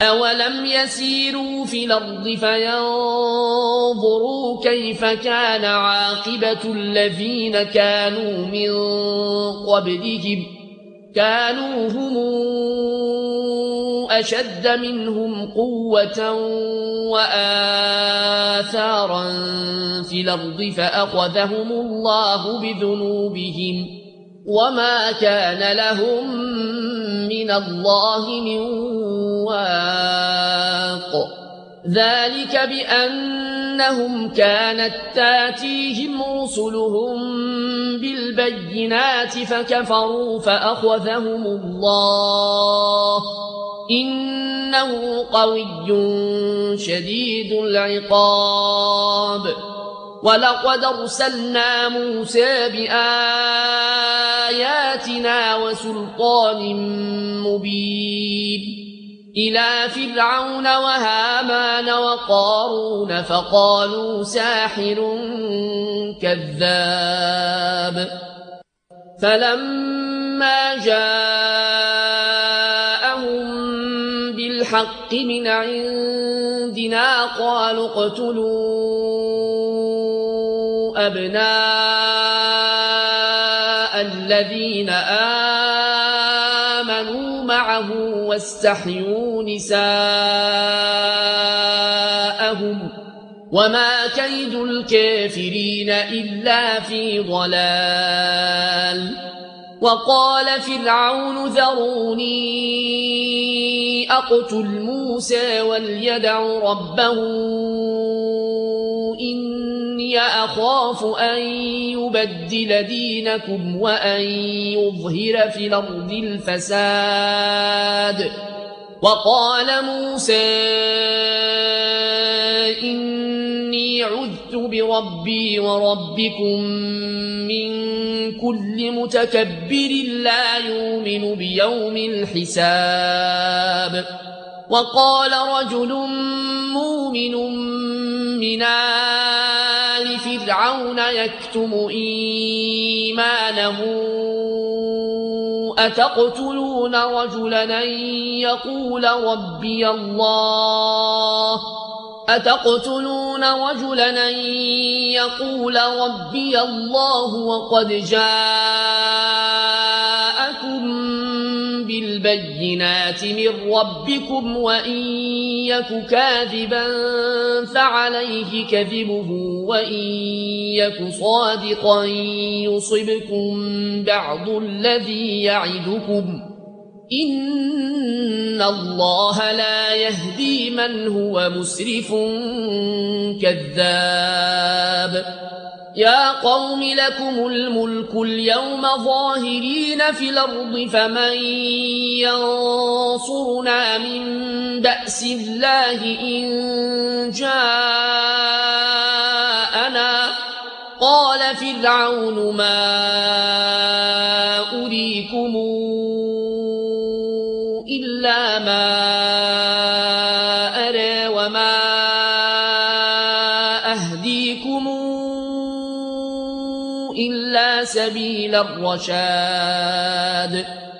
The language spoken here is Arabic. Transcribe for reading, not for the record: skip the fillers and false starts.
أولم يسيروا في الأرض فينظروا كيف كان عاقبة الذين كانوا من قبلهم كانوا هم أشد منهم قوة وآثارا في الأرض فأخذهم الله بذنوبهم وما كان لهم من الله من واق ذلك بأنهم كانت تاتيهم رسلهم بالبينات فكفروا فأخذهم الله إنه قوي شديد العقاب ولقد أرسلنا موسى بآياتنا وسلطان مبين إلى فرعون وهامان وقارون فقالوا ساحر كذاب فلما جاءهم بالحق من عندنا قالوا اقتلوا أبناء الذين آمنوا معه واستحيوا نساءهم وما كيد الكافرين إلا في ضلال وقال فرعون ذروني أقتل موسى وليدع ربه إني أخاف أن يبدل دينكم وأن يظهر في الأرض الفساد وقال موسى إني عذت بربي وربكم من كل متكبر لا يؤمن بيوم الحساب وقال رجل مؤمن من آل فرعون يكتم إيمانه أتقتلون رجلا يقول ربي الله وقد جاءكم بالبينات من ربكم وإن يك كاذبا فعليه كذبه وإن يك صادقا يصبكم بعض الذي يعدكم إن الله لا يهدي من هو مسرف كذاب يا قوم لكم الملك اليوم ظاهرين في الأرض فمن ينصرنا من بأس الله إن جاءنا قال فرعون ما أريكم إلا ما أرى وما أهديكم إلا سبيل الرشاد